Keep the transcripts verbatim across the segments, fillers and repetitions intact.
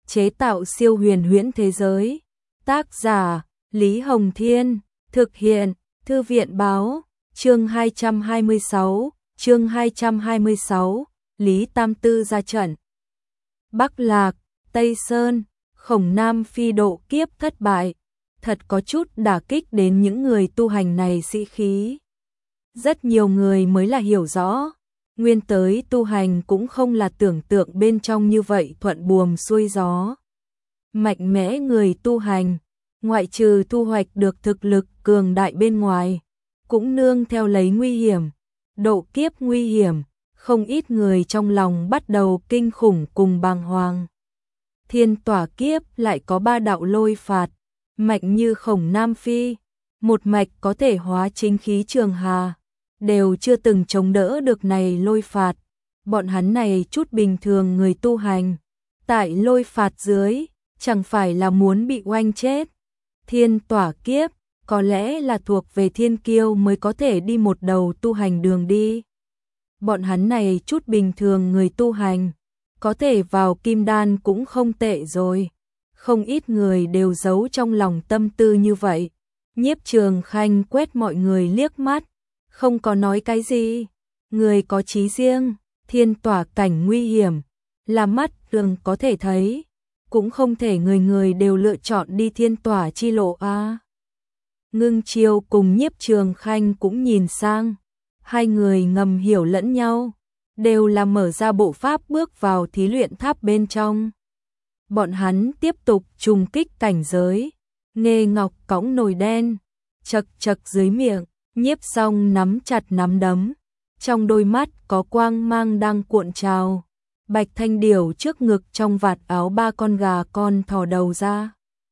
chế tạo siêu huyền huyễn thế giới. Tác giả Lý Hồng Thiên, thực hiện Thư viện Báo. Chương hai trăm hai mươi sáu, chương hai trăm hai mươi sáu, Lý Tam Tư ra trận. Bắc Lạc, Tây Sơn, Khổng Nam Phi độ kiếp thất bại, thật có chút đả kích đến những người tu hành này sĩ khí. Rất nhiều người mới là hiểu rõ, nguyên tới tu hành cũng không là tưởng tượng bên trong như vậy thuận buồm xuôi gió. Mạnh mẽ người tu hành, ngoại trừ thu hoạch được thực lực cường đại bên ngoài, cũng nương theo lấy nguy hiểm, độ kiếp nguy hiểm, không ít người trong lòng bắt đầu kinh khủng cùng bàng hoàng. Thiên tỏa kiếp lại có ba đạo lôi phạt, mạnh như Khổng Nam Phi, một mạch có thể hóa chính khí trường hà, đều chưa từng chống đỡ được này lôi phạt. Bọn hắn này chút bình thường người tu hành, tại lôi phạt dưới, chẳng phải là muốn bị oanh chết. Thiên tỏa kiếp, có lẽ là thuộc về thiên kiêu mới có thể đi một đầu tu hành đường đi. Bọn hắn này chút bình thường người tu hành, có thể vào kim đan cũng không tệ rồi. Không ít người đều giấu trong lòng tâm tư như vậy. Nhiếp Trường Khanh quét mọi người liếc mắt, không có nói cái gì. Người có chí riêng, thiên tỏa cảnh nguy hiểm, là mắt thường có thể thấy, cũng không thể người người đều lựa chọn đi thiên tỏa chi lộ a. À. Ngưng Chiêu cùng Nhiếp Trường Khanh cũng nhìn sang, hai người ngầm hiểu lẫn nhau, đều là mở ra bộ pháp bước vào thí luyện tháp bên trong. Bọn hắn tiếp tục trùng kích cảnh giới. Nghê Ngọc cõng nồi đen, chật chật dưới miệng, Nhiếp Song nắm chặt nắm đấm, trong đôi mắt có quang mang đang cuộn trào. Bạch Thanh Điểu trước ngực trong vạt áo ba con gà con thò đầu ra.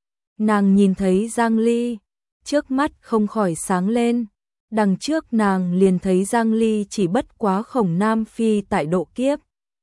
Nàng nhìn thấy Giang Ly, trước mắt không khỏi sáng lên. Đằng trước nàng liền thấy Giang Ly chỉ bất quá Khổng Nam Phi tại độ kiếp.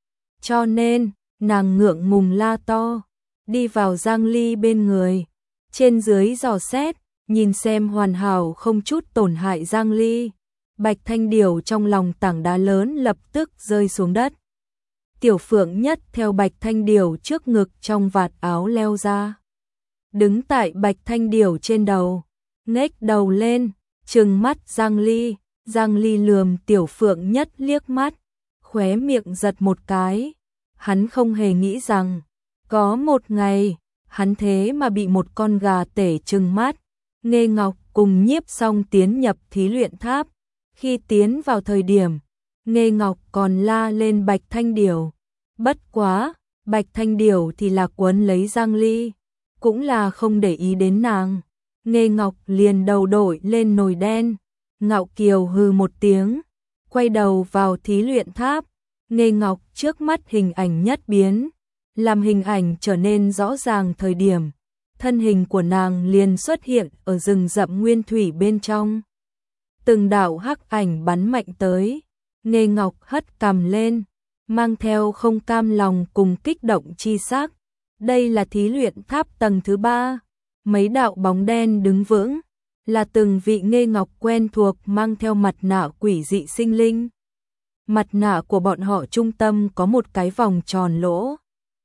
Cho nên, nàng ngượng ngùng la to, đi vào Giang Ly bên người, trên dưới dò xét, nhìn xem hoàn hảo không chút tổn hại Giang Ly. Bạch Thanh Điểu trong lòng tảng đá lớn lập tức rơi xuống đất. Tiểu Phượng Nhất theo Bạch Thanh Điểu trước ngực trong vạt áo leo ra, đứng tại Bạch Thanh Điểu trên đầu, ngếch đầu lên, trừng mắt Giang Ly. Giang Ly lườm Tiểu Phượng Nhất liếc mắt, khóe miệng giật một cái. Hắn không hề nghĩ rằng, có một ngày, hắn thế mà bị một con gà tể trừng mắt. Nghê Ngọc cùng Nhiếp Song tiến nhập thí luyện tháp. Khi tiến vào thời điểm, Nghê Ngọc còn la lên Bạch Thanh Điểu. Bất quá, Bạch Thanh Điểu thì là quấn lấy Giang Ly, cũng là không để ý đến nàng. Nghê Ngọc liền đầu đội lên nồi đen, ngạo kiều hừ một tiếng, quay đầu vào thí luyện tháp. Nghê Ngọc trước mắt hình ảnh nhất biến, làm hình ảnh trở nên rõ ràng thời điểm, thân hình của nàng liền xuất hiện ở rừng rậm nguyên thủy bên trong. Từng đạo hắc ảnh bắn mạnh tới, Nghê Ngọc hất cằm lên, mang theo không cam lòng cùng kích động chi sắc. Đây là thí luyện tháp tầng thứ ba, mấy đạo bóng đen đứng vững, là từng vị Nghê Ngọc quen thuộc mang theo mặt nạ quỷ dị sinh linh. Mặt nạ của bọn họ trung tâm có một cái vòng tròn lỗ,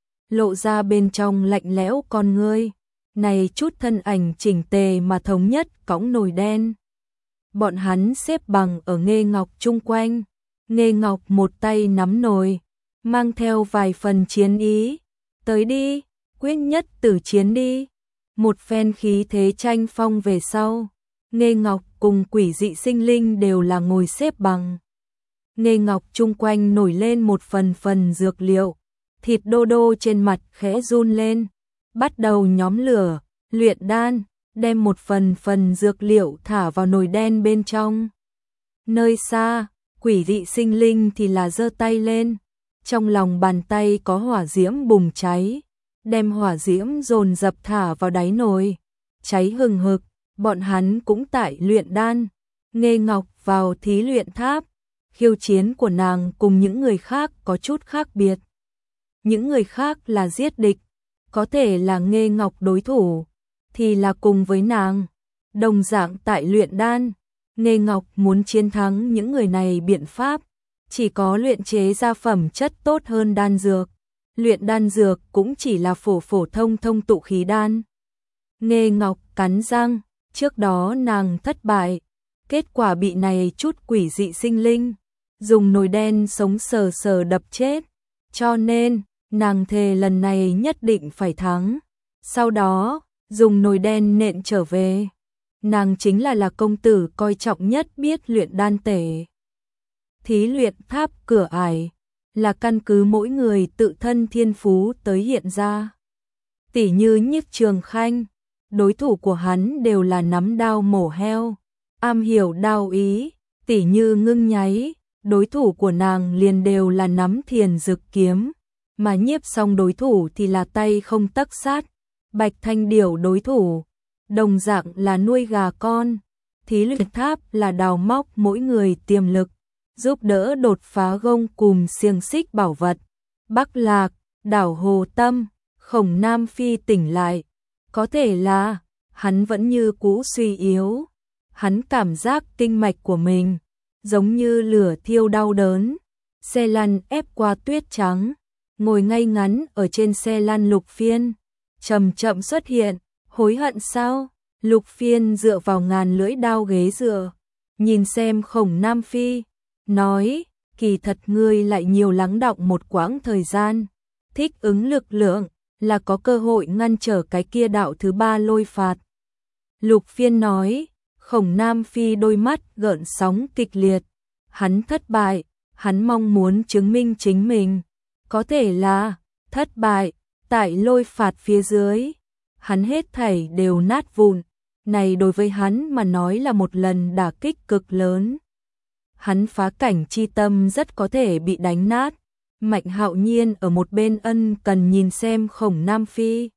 lộ ra bên trong lạnh lẽo con ngươi. Này chút thân ảnh chỉnh tề mà thống nhất cõng nồi đen. Bọn hắn xếp bằng ở Nghê Ngọc chung quanh. Nghê Ngọc một tay nắm nồi, mang theo vài phần chiến ý. Tới đi, quyết nhất tử chiến đi. Một phen khí thế tranh phong về sau, Nghê Ngọc cùng quỷ dị sinh linh đều là ngồi xếp bằng. Nghê Ngọc chung quanh nổi lên một phần phần dược liệu, thịt đô đô trên mặt khẽ run lên, bắt đầu nhóm lửa, luyện đan, đem một phần phần dược liệu thả vào nồi đen bên trong. Nơi xa, quỷ dị sinh linh thì là giơ tay lên, trong lòng bàn tay có hỏa diễm bùng cháy, đem hỏa diễm dồn dập thả vào đáy nồi, cháy hừng hực. Bọn hắn cũng tại luyện đan. Nghê Ngọc vào thí luyện tháp, khiêu chiến của nàng cùng những người khác có chút khác biệt. Những người khác là giết địch, có thể là Nghê Ngọc đối thủ, thì là cùng với nàng. Đồng dạng tại luyện đan, Nghê Ngọc muốn chiến thắng những người này biện pháp, chỉ có luyện chế ra phẩm chất tốt hơn đan dược, luyện đan dược cũng chỉ là phổ phổ thông thông tụ khí đan. Nghê Ngọc cắn răng, trước đó nàng thất bại, kết quả bị này chút quỷ dị sinh linh dùng nồi đen sống sờ sờ đập chết, cho nên nàng thề lần này nhất định phải thắng. Sau đó, dùng nồi đen nện trở về. Nàng chính là là công tử coi trọng nhất biết luyện đan tể. Thí luyện tháp cửa ải là căn cứ mỗi người tự thân thiên phú tới hiện ra. Tỷ như Nhiếp Trường Khanh, đối thủ của hắn đều là nắm đao mổ heo, am hiểu đao ý. Tỷ như Ngưng Nháy, đối thủ của nàng liền đều là nắm thiền dực kiếm, mà Nhiếp Song đối thủ thì là tay không tấc sát. Bạch Thanh Điểu đối thủ đồng dạng là nuôi gà con. Thí luyện tháp là đào móc mỗi người tiềm lực, giúp đỡ đột phá gông cùm xiềng xích bảo vật. Bắc Lạc, đảo Hồ Tâm, Khổng Nam Phi tỉnh lại, có thể là hắn vẫn như cũ suy yếu. Hắn cảm giác kinh mạch của mình giống như lửa thiêu đau đớn. Xe lăn ép qua tuyết trắng, ngồi ngay ngắn ở trên xe lăn Lục Phiên chậm chậm xuất hiện. Hối hận sao? Lục Phiên dựa vào ngàn lưỡi đao ghế dựa, nhìn xem Khổng Nam Phi, nói, kỳ thật ngươi lại nhiều lắng đọng một quãng thời gian, thích ứng lực lượng, là có cơ hội ngăn trở cái kia đạo thứ ba lôi phạt. Lục Phiên nói. Khổng Nam Phi đôi mắt gợn sóng kịch liệt, hắn thất bại, hắn mong muốn chứng minh chính mình, có thể là thất bại, tại lôi phạt phía dưới, hắn hết thảy đều nát vụn, này đối với hắn mà nói là một lần đả kích cực lớn. Hắn phá cảnh chi tâm rất có thể bị đánh nát. Mạnh Hạo Nhiên ở một bên ân cần nhìn xem Khổng Nam Phi.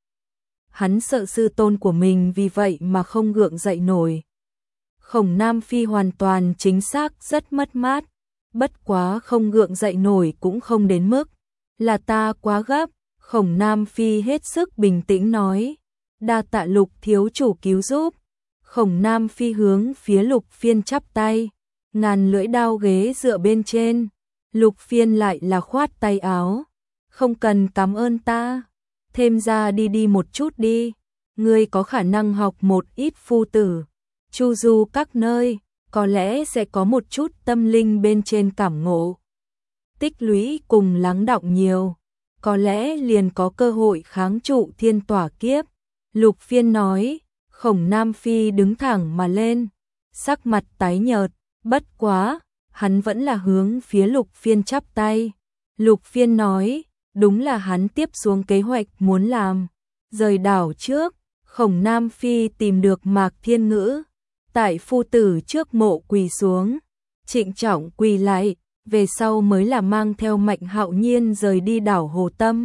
Hắn sợ sư tôn của mình vì vậy mà không gượng dậy nổi. Khổng Nam Phi hoàn toàn chính xác rất mất mát, bất quá không gượng dậy nổi cũng không đến mức là ta quá gấp. Khổng Nam Phi hết sức bình tĩnh nói, đa tạ Lục thiếu chủ cứu giúp. Khổng Nam Phi hướng phía Lục Phiên chắp tay, ngàn lưỡi đao ghế dựa bên trên. Lục Phiên lại là khoát tay áo, không cần cảm ơn ta, thêm ra đi đi một chút đi, ngươi có khả năng học một ít phu tử chu du các nơi, có lẽ sẽ có một chút tâm linh bên trên cảm ngộ, tích lũy cùng lắng đọng nhiều, có lẽ liền có cơ hội kháng trụ thiên tỏa kiếp. Lục Phiên nói. Khổng Nam Phi đứng thẳng mà lên, sắc mặt tái nhợt, bất quá, hắn vẫn là hướng phía Lục Phiên chắp tay. Lục Phiên nói, đúng là hắn tiếp xuống kế hoạch muốn làm. Rời đảo trước, Khổng Nam Phi tìm được Mạc Thiên Ngữ, tại phu tử trước mộ quỳ xuống, trịnh trọng quỳ lại, về sau mới là mang theo Mạnh Hạo Nhiên rời đi đảo Hồ Tâm,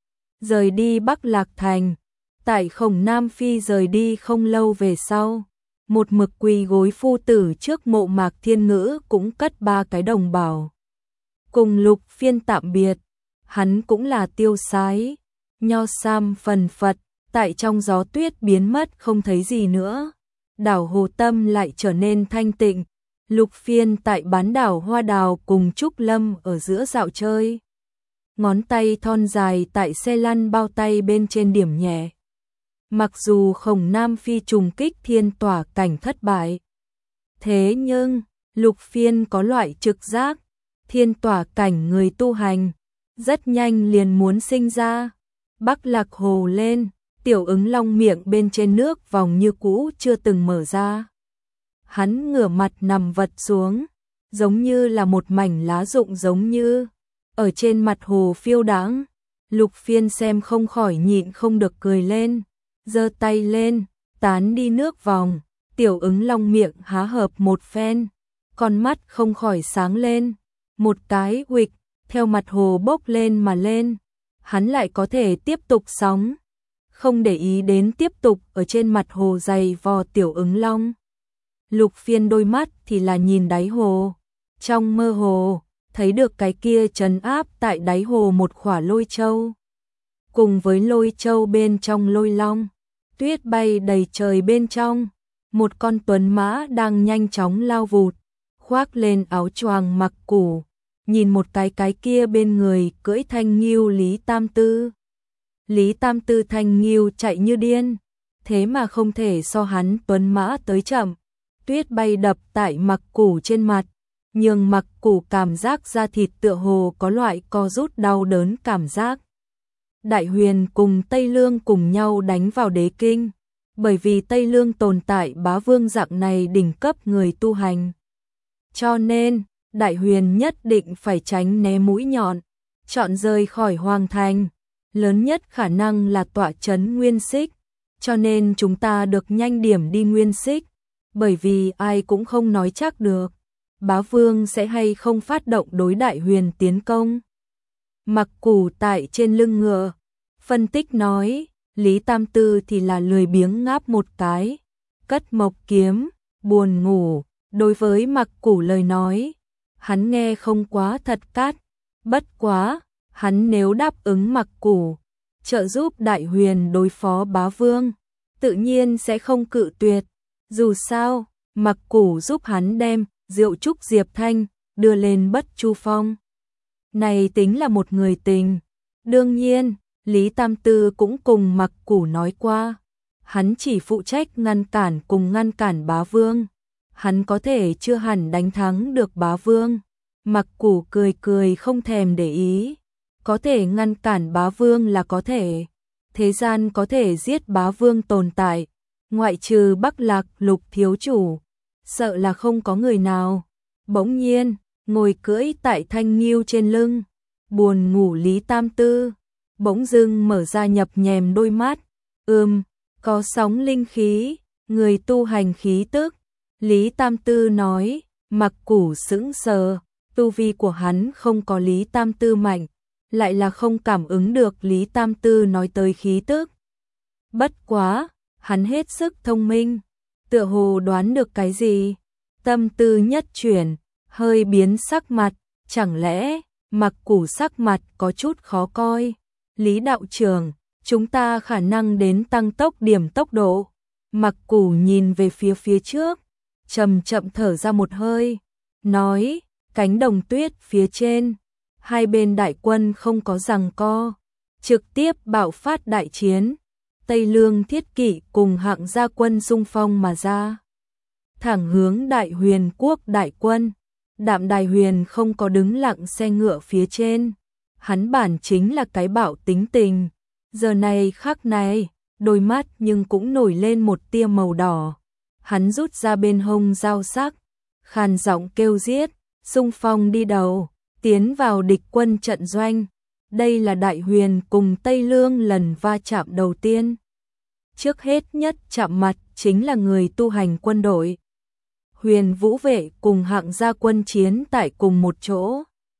rời đi Bắc Lạc Thành. Tại Khổng Nam Phi rời đi không lâu về sau, một mực quỳ gối phu tử trước mộ Mạc Thiên Ngữ cũng cất ba cái đồng bảo. Cùng Lục Phiên tạm biệt, hắn cũng là tiêu sái, nho sam phần phật, tại trong gió tuyết biến mất không thấy gì nữa. Đảo Hồ Tâm lại trở nên thanh tịnh. Lục Phiên tại bán đảo Hoa Đào cùng Trúc Lâm ở giữa dạo chơi. Ngón tay thon dài tại xe lăn bao tay bên trên điểm nhẹ. Mặc dù Khổng Nam Phi trùng kích thiên tỏa cảnh thất bại, thế nhưng Lục Phiên có loại trực giác, thiên tỏa cảnh người tu hành rất nhanh liền muốn sinh ra. Bắc Lạc Hồ lên, Tiểu Ứng Long miệng bên trên nước vòng như cũ chưa từng mở ra. Hắn ngửa mặt nằm vật xuống, giống như là một mảnh lá rụng giống như ở trên mặt hồ phiêu đãng. Lục Phiên xem không khỏi nhịn không được cười lên, giơ tay lên, tán đi nước vòng. Tiểu Ứng Long miệng há hợp một phen, con mắt không khỏi sáng lên, một cái huỵch theo mặt hồ bốc lên mà lên. Hắn lại có thể tiếp tục sóng, không để ý đến tiếp tục ở trên mặt hồ dày vò Tiểu Ứng Long. Lục Phiên đôi mắt thì là nhìn đáy hồ, trong mơ hồ thấy được cái kia trấn áp tại đáy hồ một khỏa lôi châu, cùng với lôi châu bên trong lôi long, tuyết bay đầy trời bên trong, một con tuấn mã đang nhanh chóng lao vụt, khoác lên áo choàng mặc củ, nhìn một cái cái kia bên người cưỡi thanh nghiêu Lý Tam Tư. Lý Tam Tư thanh nghiêu chạy như điên, thế mà không thể so hắn tuấn mã tới chậm. Tuyết bay đập tại Mặc Củ trên mặt, nhưng Mặc Củ cảm giác da thịt tựa hồ có loại co rút đau đớn cảm giác. Đại Huyền cùng Tây Lương cùng nhau đánh vào đế kinh, bởi vì Tây Lương tồn tại bá vương dạng này đỉnh cấp người tu hành. Cho nên, Đại Huyền nhất định phải tránh né mũi nhọn, chọn rời khỏi hoàng thành. Lớn nhất khả năng là tọa trấn Nguyên Xích, cho nên chúng ta được nhanh điểm đi Nguyên Xích, bởi vì ai cũng không nói chắc được bá vương sẽ hay không phát động đối Đại Huyền tiến công. Mặc Củ tại trên lưng ngựa, phân tích nói, Lý Tam Tư thì là lười biếng ngáp một cái, cất mộc kiếm, buồn ngủ. Đối với Mặc Củ lời nói, hắn nghe không quá thật cát, bất quá, hắn nếu đáp ứng Mặc Củ, trợ giúp Đại Huyền đối phó bá vương, tự nhiên sẽ không cự tuyệt. Dù sao, Mặc Củ giúp hắn đem Diệu Trúc Diệp Thanh đưa lên Bất Chu Phong. Này tính là một người tình. Đương nhiên, Lý Tam Tư cũng cùng Mặc Củ nói qua, hắn chỉ phụ trách ngăn cản cùng ngăn cản bá vương. Hắn có thể chưa hẳn đánh thắng được bá vương. Mặc Củ cười cười không thèm để ý. Có thể ngăn cản bá vương là có thể. Thế gian có thể giết bá vương tồn tại, ngoại trừ Bắc Lạc Lục thiếu chủ, sợ là không có người nào. Bỗng nhiên, ngồi cưỡi tại thanh nghiêu trên lưng, buồn ngủ Lý Tam Tư, bỗng dưng mở ra nhập nhèm đôi mắt. Ừm, có sóng linh khí, người tu hành khí tức. Lý Tam Tư nói. Mặc Củ sững sờ, tu vi của hắn không có Lý Tam Tư mạnh, lại là không cảm ứng được Lý Tam Tư nói tới khí tức. Bất quá, hắn hết sức thông minh, tựa hồ đoán được cái gì, tâm tư nhất chuyển, hơi biến sắc mặt, chẳng lẽ Mặc Củ sắc mặt có chút khó coi. Lý đạo trưởng, chúng ta khả năng đến tăng tốc điểm tốc độ. Mặc Củ nhìn về phía phía trước, chậm chậm thở ra một hơi, nói, cánh đồng tuyết phía trên, hai bên đại quân không có giằng co, trực tiếp bạo phát đại chiến. Tây Lương thiết kỵ cùng hạng gia quân xung phong mà ra, thẳng hướng Đại Huyền quốc đại quân. Đạm Đài Huyền không có đứng lặng xe ngựa phía trên, hắn bản chính là cái bạo tính tình, giờ này khắc này, đôi mắt nhưng cũng nổi lên một tia màu đỏ. Hắn rút ra bên hông dao sắc, khàn giọng kêu giết, xung phong đi đầu, tiến vào địch quân trận doanh. Đây là Đại Huyền cùng Tây Lương lần va chạm đầu tiên. Trước hết nhất chạm mặt chính là người tu hành quân đội. Huyền Vũ vệ cùng hạng gia quân chiến tại cùng một chỗ.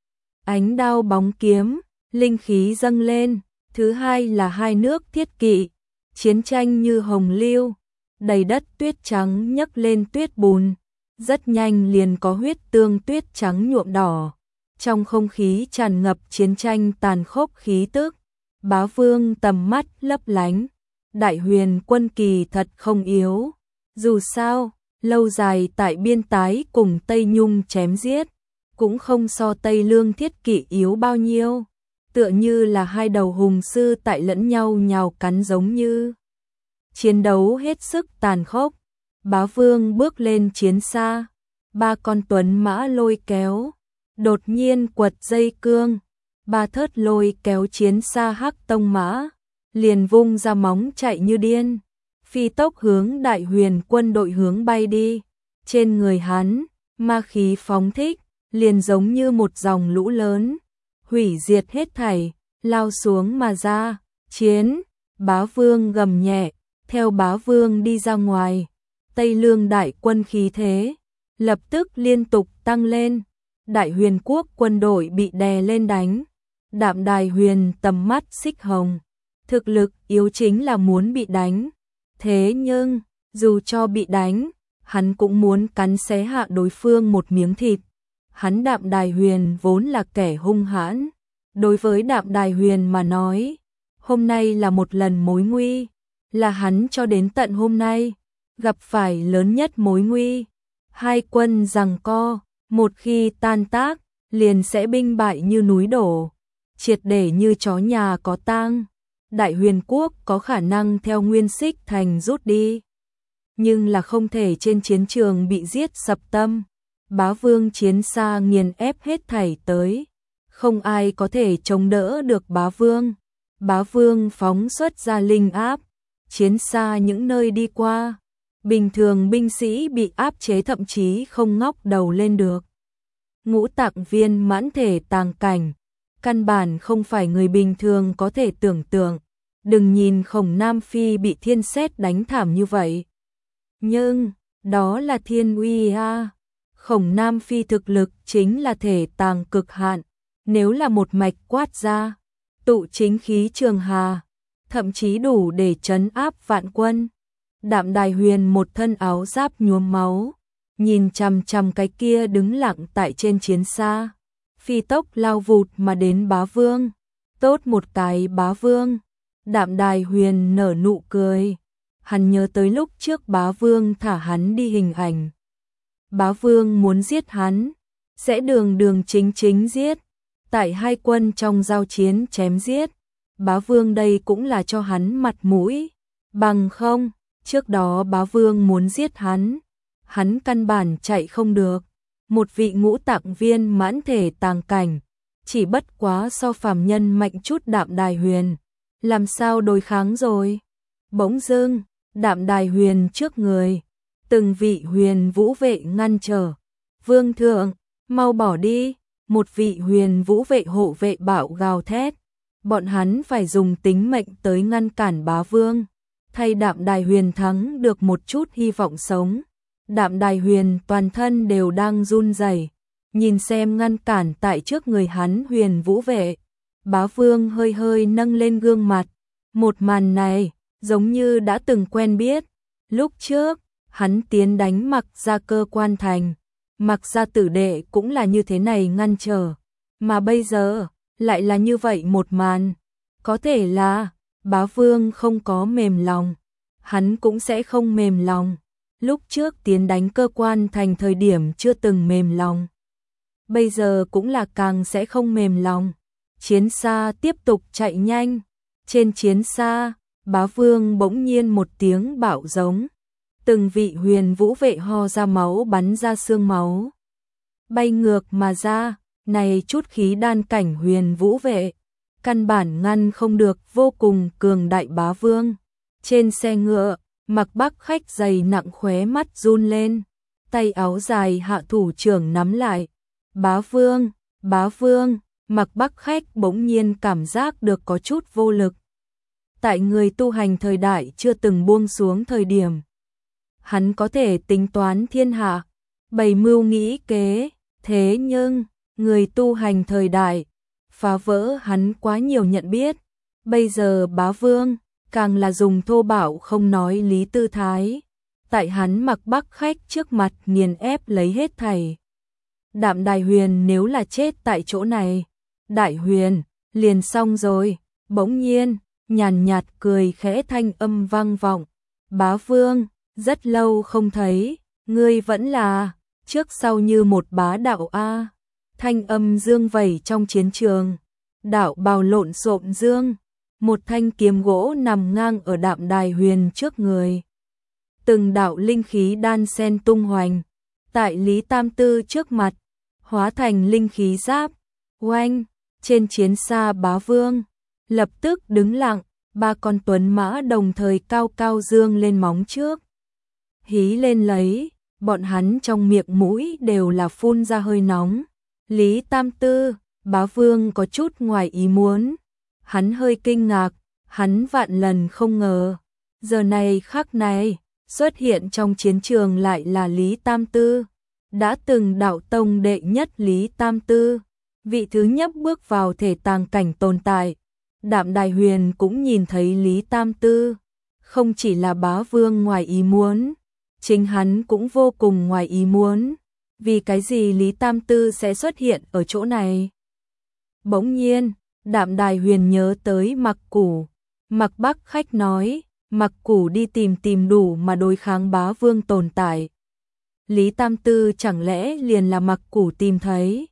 Ánh đao bóng kiếm, linh khí dâng lên. Thứ hai là hai nước thiết kỵ, chiến tranh như hồng lưu, đầy đất tuyết trắng nhấc lên tuyết bùn, rất nhanh liền có huyết tương tuyết trắng nhuộm đỏ. Trong không khí tràn ngập chiến tranh tàn khốc khí tức. Bá vương tầm mắt lấp lánh, Đại Huyền quân kỳ thật không yếu. Dù sao, lâu dài tại biên tái cùng Tây Nhung chém giết, cũng không so Tây Lương thiết kỵ yếu bao nhiêu. Tựa như là hai đầu hùng sư tại lẫn nhau nhào cắn giống như. Chiến đấu hết sức tàn khốc. Bá vương bước lên chiến xa, ba con tuấn mã lôi kéo, đột nhiên quật dây cương, ba thớt lôi kéo chiến xa hắc tông mã, liền vung ra móng chạy như điên, phi tốc hướng Đại Huyền quân đội hướng bay đi. Trên người hắn, ma khí phóng thích, liền giống như một dòng lũ lớn, hủy diệt hết thảy, lao xuống mà ra. Chiến, bá vương gầm nhẹ, theo bá vương đi ra ngoài, Tây Lương đại quân khí thế lập tức liên tục tăng lên. Đại Huyền quốc quân đội bị đè lên đánh. Đạm Đài Huyền tầm mắt xích hồng, thực lực yếu chính là muốn bị đánh. Thế nhưng, dù cho bị đánh, hắn cũng muốn cắn xé hạ đối phương một miếng thịt. Hắn Đạm Đài Huyền vốn là kẻ hung hãn. Đối với Đạm Đài Huyền mà nói, hôm nay là một lần mối nguy, là hắn cho đến tận hôm nay gặp phải lớn nhất mối nguy. Hai quân giằng co, một khi tan tác, liền sẽ binh bại như núi đổ, triệt để như chó nhà có tang. Đại Huyền quốc có khả năng theo Nguyên Xích thành rút đi, nhưng là không thể trên chiến trường bị giết sập tâm. Bá Vương chiến xa nghiền ép hết thảy tới, không ai có thể chống đỡ được Bá Vương. Bá Vương phóng xuất ra linh áp, chiến xa những nơi đi qua, bình thường binh sĩ bị áp chế thậm chí không ngóc đầu lên được. Ngũ Tạng Viên Mãn thể tàng cảnh, căn bản không phải người bình thường có thể tưởng tượng. Đừng nhìn Khổng Nam Phi bị thiên sét đánh thảm như vậy, nhưng đó là thiên uy a. Khổng Nam Phi thực lực chính là thể tàng cực hạn, nếu là một mạch quát ra, tụ chính khí trường hà, thậm chí đủ để trấn áp vạn quân. Đạm Đài Huyền một thân áo giáp nhuốm máu, nhìn chằm chằm cái kia đứng lặng tại trên chiến xa, phi tốc lao vụt mà đến Bá Vương. Tốt một cái Bá Vương. Đạm Đài Huyền nở nụ cười, hắn nhớ tới lúc trước Bá Vương thả hắn đi hình ảnh. Bá Vương muốn giết hắn, sẽ đường đường chính chính giết, tại hai quân trong giao chiến chém giết. Bá Vương đây cũng là cho hắn mặt mũi, bằng không, trước đó Bá Vương muốn giết hắn, hắn căn bản chạy không được. Một vị ngũ tạng viên mãn thể tàng cảnh, chỉ bất quá so phàm nhân mạnh chút Đạm Đài Huyền, làm sao đối kháng rồi. Bỗng dưng, Đạm Đài Huyền trước người, từng vị huyền vũ vệ ngăn trở. Vương thượng, mau bỏ đi. Một vị huyền vũ vệ hộ vệ bạo gào thét, bọn hắn phải dùng tính mệnh tới ngăn cản Bá Vương, thay Đạm Đài Huyền thắng được một chút hy vọng sống. Đạm Đài Huyền toàn thân đều đang run rẩy, nhìn xem ngăn cản tại trước người hắn huyền vũ vệ. Bá Vương hơi hơi nâng lên gương mặt, một màn này giống như đã từng quen biết. Lúc trước, hắn tiến đánh Mặc Gia Cơ Quan Thành, Mặc Gia tử đệ cũng là như thế này ngăn trở, mà bây giờ lại là như vậy một màn. Có thể là Bá Vương không có mềm lòng, hắn cũng sẽ không mềm lòng. Lúc trước tiến đánh Cơ Quan Thành thời điểm chưa từng mềm lòng, bây giờ cũng là càng sẽ không mềm lòng. Chiến xa tiếp tục chạy nhanh, trên chiến xa, Bá Vương bỗng nhiên một tiếng bạo giống, từng vị huyền vũ vệ ho ra máu, bắn ra xương máu, bay ngược mà ra. Này chút khí đan cảnh huyền vũ vệ, căn bản ngăn không được vô cùng cường đại Bá Vương. Trên xe ngựa, Mặc Bắc Khách dày nặng khóe mắt run lên, tay áo dài hạ thủ trưởng nắm lại. Bá Vương, Bá Vương, Mặc Bắc Khách bỗng nhiên cảm giác được có chút vô lực. Tại người tu hành thời đại chưa từng buông xuống thời điểm, hắn có thể tính toán thiên hạ, bày mưu nghĩ kế, thế nhưng người tu hành thời đại phá vỡ hắn quá nhiều nhận biết. Bây giờ Bá Vương càng là dùng thô bạo không nói lý tư thái, tại hắn Mặc Bắc Khách trước mặt nghiền ép lấy hết thảy. Đạm Đài Huyền nếu là chết tại chỗ này, Đại Huyền liền xong rồi. Bỗng nhiên, nhàn nhạt cười khẽ thanh âm vang vọng, Bá Vương, rất lâu không thấy, ngươi vẫn là trước sau như một bá đạo a. Thanh âm dương vẩy trong chiến trường, đạo bào lộn xộn dương, một thanh kiếm gỗ nằm ngang ở Đạm Đài Huyền trước người. Từng đạo linh khí đan sen tung hoành, tại Lý Tam Tư trước mặt, hóa thành linh khí giáp. Oanh, trên chiến xa Bá Vương lập tức đứng lặng, ba con tuấn mã đồng thời cao cao dương lên móng trước, hí lên lấy, bọn hắn trong miệng mũi đều là phun ra hơi nóng. Lý Tam Tư, Bá Vương có chút ngoài ý muốn, hắn hơi kinh ngạc, hắn vạn lần không ngờ, giờ này khắc này, xuất hiện trong chiến trường lại là Lý Tam Tư, đã từng đạo tông đệ nhất Lý Tam Tư, vị thứ nhất bước vào thể tàng cảnh tồn tại. Đạm Đài Huyền cũng nhìn thấy Lý Tam Tư, không chỉ là Bá Vương ngoài ý muốn, chính hắn cũng vô cùng ngoài ý muốn. Vì cái gì Lý Tam Tư sẽ xuất hiện ở chỗ này? Bỗng nhiên, Đạm Đài Huyền nhớ tới Mặc Củ. Mặc Bắc Khách nói, Mặc Củ đi tìm tìm đủ mà đối kháng Bá Vương tồn tại. Lý Tam Tư chẳng lẽ liền là Mặc Củ tìm thấy?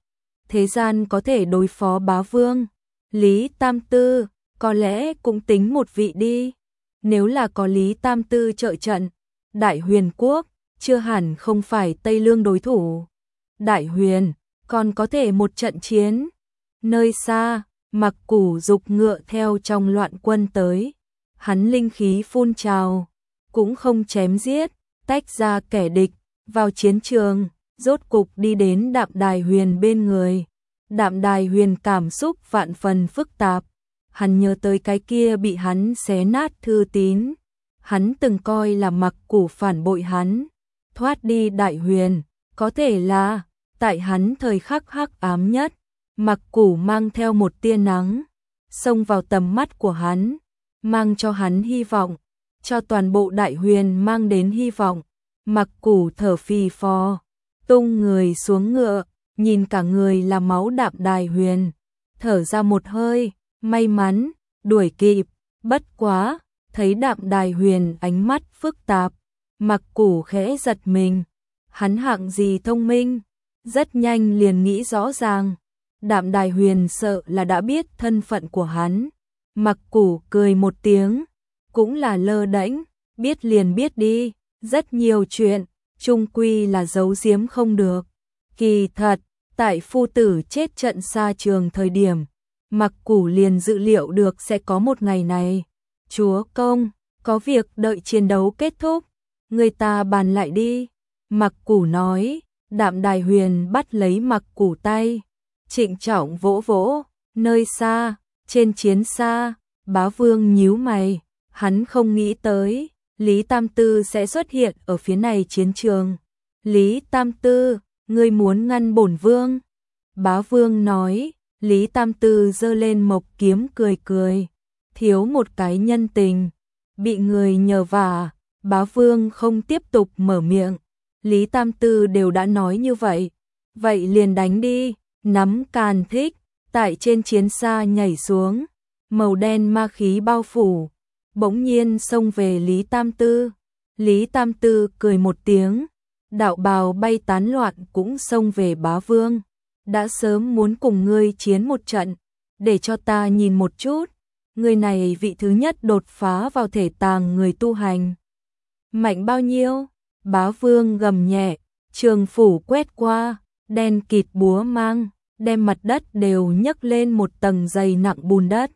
thế gian có thể đối phó bá vương. Lý Tam Tư, có lẽ cũng tính một vị đi. Nếu là có Lý Tam Tư trợ trận, Đại Huyền quốc, chưa hẳn không phải Tây Lương đối thủ. Đại Huyền, còn có thể một trận chiến. Nơi xa, Mặc Củ dục ngựa theo trong loạn quân tới. Hắn linh khí phun trào, cũng không chém giết, tách ra kẻ địch, vào chiến trường, rốt cục đi đến Đạm Đài Huyền bên người. Đạm Đài Huyền cảm xúc vạn phần phức tạp, hắn nhớ tới cái kia bị hắn xé nát thư tín. Hắn từng coi là Mặc Củ phản bội hắn, thoát đi Đại Huyền, có thể là tại hắn thời khắc hắc ám nhất, Mặc Củ mang theo một tia nắng, xông vào tầm mắt của hắn, mang cho hắn hy vọng, cho toàn bộ Đại Huyền mang đến hy vọng. Mặc Củ thở phì phò, tung người xuống ngựa, nhìn cả người là máu Đạm Đài Huyền, thở ra một hơi, may mắn, đuổi kịp, bất quá, thấy Đạm Đài Huyền ánh mắt phức tạp, Mặc Củ khẽ giật mình, hắn hạng gì thông minh, rất nhanh liền nghĩ rõ ràng, Đạm Đài Huyền sợ là đã biết thân phận của hắn. Mặc Củ cười một tiếng, cũng là lơ đễnh, biết liền biết đi, rất nhiều chuyện, chung quy là giấu giếm không được. Kỳ thật, tại phu tử chết trận xa trường thời điểm, Mặc Củ liền dự liệu được sẽ có một ngày này. Chúa công, có việc đợi chiến đấu kết thúc, người ta bàn lại đi. Mặc Củ nói, Đạm Đài Huyền bắt lấy Mặc Củ tay, trịnh trọng vỗ vỗ, nơi xa, trên chiến xa, bá vương nhíu mày, hắn không nghĩ tới, Lý Tam Tư sẽ xuất hiện ở phía này chiến trường. Lý Tam Tư, ngươi muốn ngăn bổn vương? Bá vương nói, Lý Tam Tư giơ lên mộc kiếm cười cười, thiếu một cái nhân tình, bị người nhờ vả, bá vương không tiếp tục mở miệng. Lý Tam Tư đều đã nói như vậy, vậy liền đánh đi, nắm càn thích, tại trên chiến xa nhảy xuống, màu đen ma khí bao phủ, bỗng nhiên xông về Lý Tam Tư. Lý Tam Tư cười một tiếng, đạo bào bay tán loạn cũng xông về bá vương. Đã sớm muốn cùng ngươi chiến một trận, để cho ta nhìn một chút, người này vị thứ nhất đột phá vào thể tàng người tu hành. Mạnh bao nhiêu? Bá vương gầm nhẹ, trường phủ quét qua, đen kịt búa mang, đem mặt đất đều nhấc lên một tầng dày nặng bùn đất.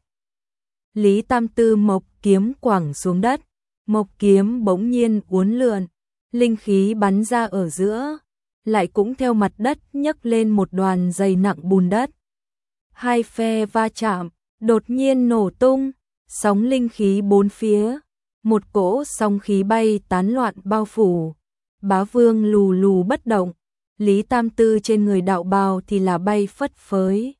Lý Tam Tư mộc kiếm quẳng xuống đất, mộc kiếm bỗng nhiên uốn lượn, linh khí bắn ra ở giữa, lại cũng theo mặt đất nhấc lên một đoàn dày nặng bùn đất. Hai phe va chạm, đột nhiên nổ tung, sóng linh khí bốn phía, một cỗ sóng khí bay tán loạn bao phủ. Bá vương lù lù bất động, Lý Tam Tư trên người đạo bào thì là bay phất phới.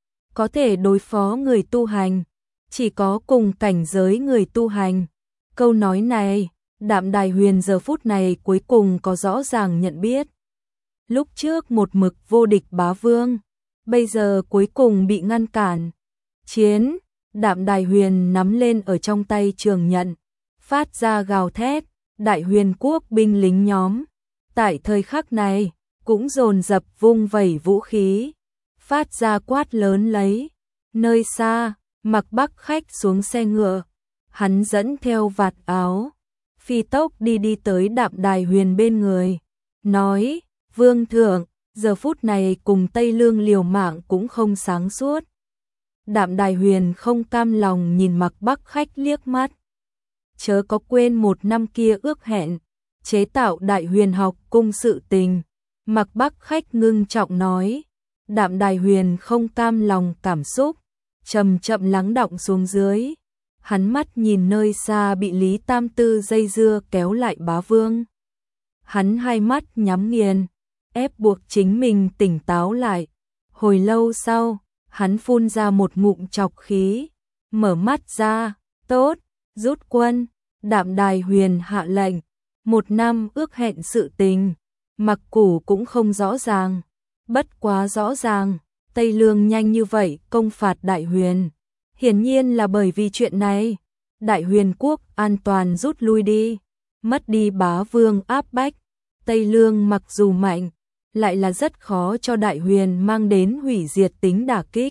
Có thể đối phó người tu hành, chỉ có cùng cảnh giới người tu hành. Câu nói này, Đạm Đài Huyền giờ phút này cuối cùng có rõ ràng nhận biết. Lúc trước một mực vô địch bá vương, bây giờ cuối cùng bị ngăn cản. Chiến, Đạm Đài Huyền nắm lên ở trong tay trường nhận, phát ra gào thét, Đại Huyền quốc binh lính nhóm. Tại thời khắc này, cũng dồn dập vung vẩy vũ khí, phát ra quát lớn lấy. Nơi xa, Mặc Bắc Khách xuống xe ngựa, hắn dẫn theo vạt áo, phi tốc đi đi tới Đạm Đài Huyền bên người, nói, vương thượng, giờ phút này cùng Tây Lương liều mạng cũng không sáng suốt. Đạm Đài Huyền không cam lòng nhìn Mặc Bắc Khách liếc mắt. Chớ có quên một năm kia ước hẹn, chế tạo Đại Huyền học cung sự tình. Mặc Bắc Khách ngưng trọng nói, Đạm Đài Huyền không cam lòng cảm xúc, chậm chậm lắng đọng xuống dưới. Hắn mắt nhìn nơi xa bị Lý Tam Tư dây dưa kéo lại bá vương. Hắn hai mắt nhắm nghiền, ép buộc chính mình tỉnh táo lại. Hồi lâu sau, hắn phun ra một ngụm trọc khí, mở mắt ra, tốt, rút quân. Đạm Đài Huyền hạ lệnh, một năm ước hẹn sự tình, Mặc Củ cũng không rõ ràng, bất quá rõ ràng, Tây Lương nhanh như vậy công phạt Đại Huyền, hiển nhiên là bởi vì chuyện này. Đại Huyền quốc an toàn rút lui đi, mất đi bá vương áp bách, Tây Lương mặc dù mạnh, lại là rất khó cho Đại Huyền mang đến hủy diệt tính đả kích.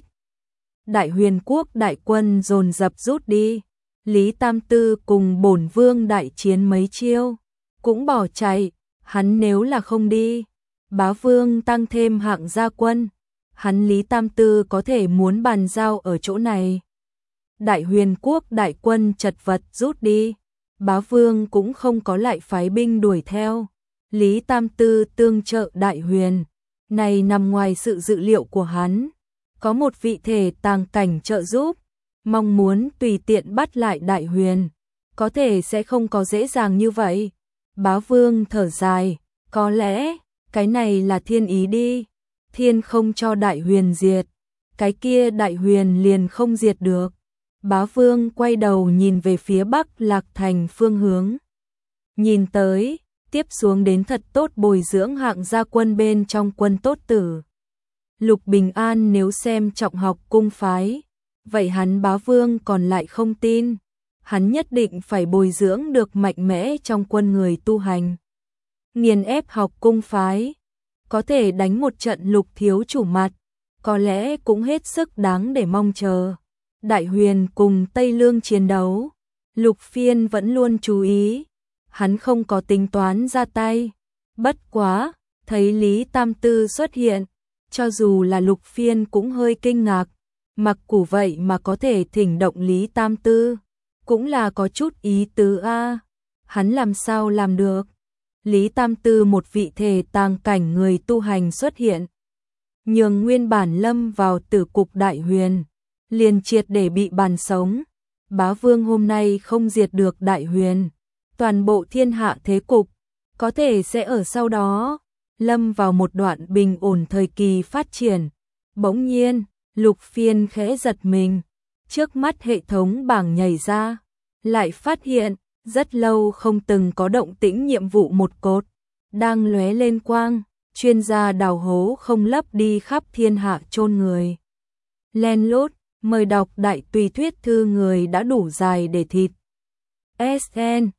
Đại Huyền quốc đại quân dồn dập rút đi, Lý Tam Tư cùng bổn vương đại chiến mấy chiêu, cũng bỏ chạy, hắn nếu là không đi, bá vương tăng thêm hạng gia quân, hắn Lý Tam Tư có thể muốn bàn giao ở chỗ này. Đại Huyền quốc đại quân chật vật rút đi, bá vương cũng không có lại phái binh đuổi theo. Lý Tam Tư tương trợ Đại Huyền, này nằm ngoài sự dự liệu của hắn. Có một vị thể tàng cảnh trợ giúp, mong muốn tùy tiện bắt lại Đại Huyền, có thể sẽ không có dễ dàng như vậy. Bá vương thở dài, có lẽ, cái này là thiên ý đi, thiên không cho Đại Huyền diệt, cái kia Đại Huyền liền không diệt được. Bá vương quay đầu nhìn về phía Bắc Lạc Thành phương hướng. Nhìn tới, tiếp xuống đến thật tốt bồi dưỡng hạng gia quân bên trong quân tốt tử. Lục Bình An nếu xem trọng học cung phái, vậy hắn bá vương còn lại không tin. Hắn nhất định phải bồi dưỡng được mạnh mẽ trong quân người tu hành. Nghiền ép học cung phái, có thể đánh một trận Lục thiếu chủ mặt, có lẽ cũng hết sức đáng để mong chờ. Đại Huyền cùng Tây Lương chiến đấu, Lục Phiên vẫn luôn chú ý, hắn không có tính toán ra tay. Bất quá, thấy Lý Tam Tư xuất hiện, cho dù là Lục Phiên cũng hơi kinh ngạc, mặc củ vậy mà có thể thỉnh động Lý Tam Tư, cũng là có chút ý tứ a. Hắn làm sao làm được? Lý Tam Tư một vị thể tàng cảnh người tu hành xuất hiện, nhường nguyên bản lâm vào tử cục Đại Huyền, liền triệt để bị bàn sống. Bá vương hôm nay không diệt được Đại Huyền, toàn bộ thiên hạ thế cục có thể sẽ ở sau đó lâm vào một đoạn bình ổn thời kỳ phát triển. Bỗng nhiên, Lục Phiên khẽ giật mình, trước mắt hệ thống bảng nhảy ra, lại phát hiện rất lâu không từng có động tĩnh nhiệm vụ một cột đang lóe lên quang, chuyên gia đào hố không lấp đi khắp thiên hạ chôn người. Len lút, mời đọc đại tùy thuyết thư người đã đủ dài để thịt. ét en